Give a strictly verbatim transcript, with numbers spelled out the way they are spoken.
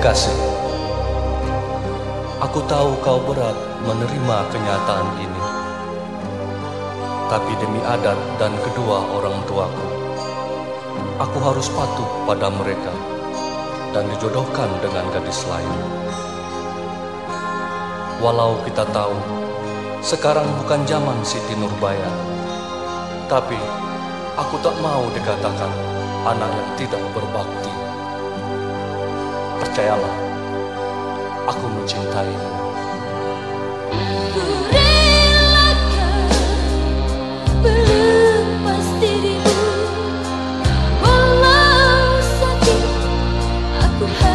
Kekasih, aku tahu kau berat menerima kenyataan ini. Tapi demi adat dan kedua orang tuaku, aku harus patuh pada mereka dan dijodohkan dengan gadis lain. Walau kita tahu sekarang bukan zaman Siti Nurbaya, tapi aku tak mau dikatakan anak yang tidak berbakti. Percayalah, aku mencintaimu. Berlepas dirimu, walau sakit aku